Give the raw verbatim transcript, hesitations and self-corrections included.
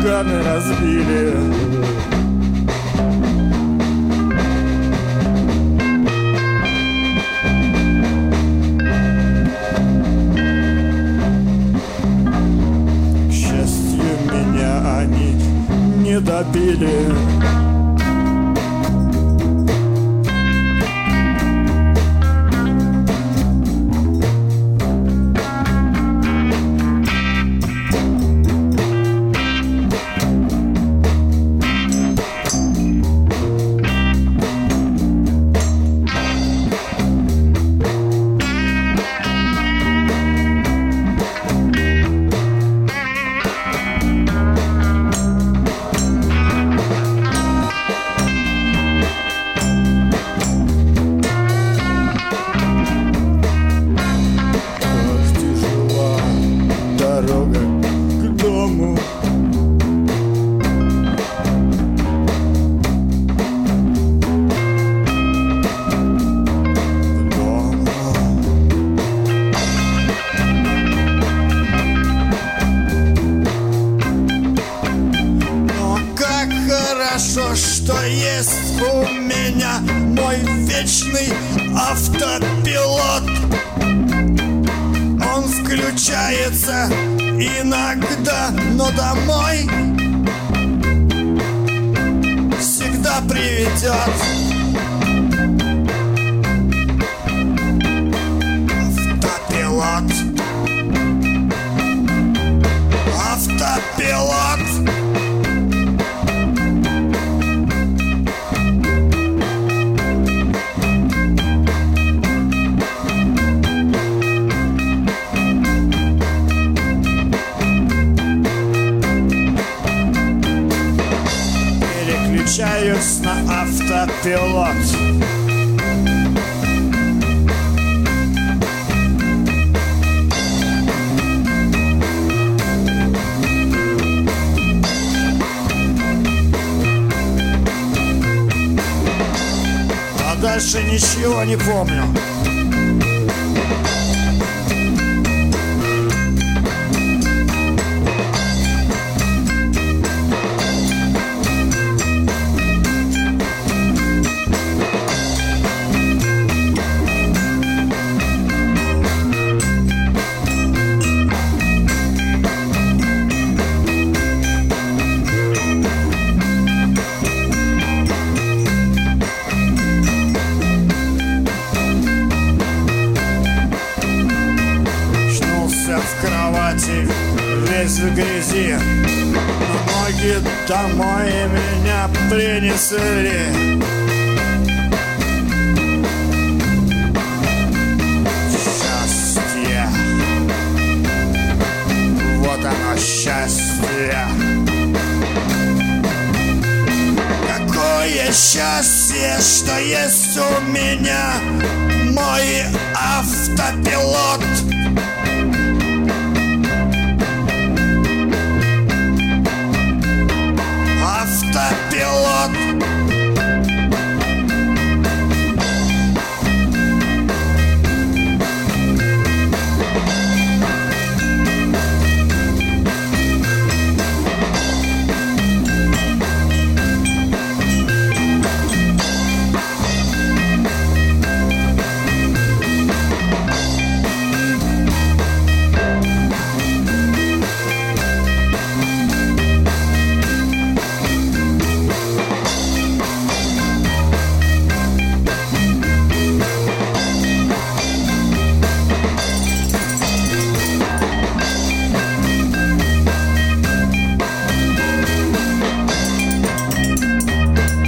курганы разбили. К счастью, меня они не добили. Дорога к дому. Но как хорошо, что есть у меня мой вечный автопилот. Он включается иногда, но домой всегда приведет. Автопилот. Автопилот. Переключаюсь на автопилот. А дальше ничего не помню. В кровати, весь в грязи, ноги домой меня принесли. Счастье, вот оно счастье. Какое счастье, что есть у меня мой автопилот.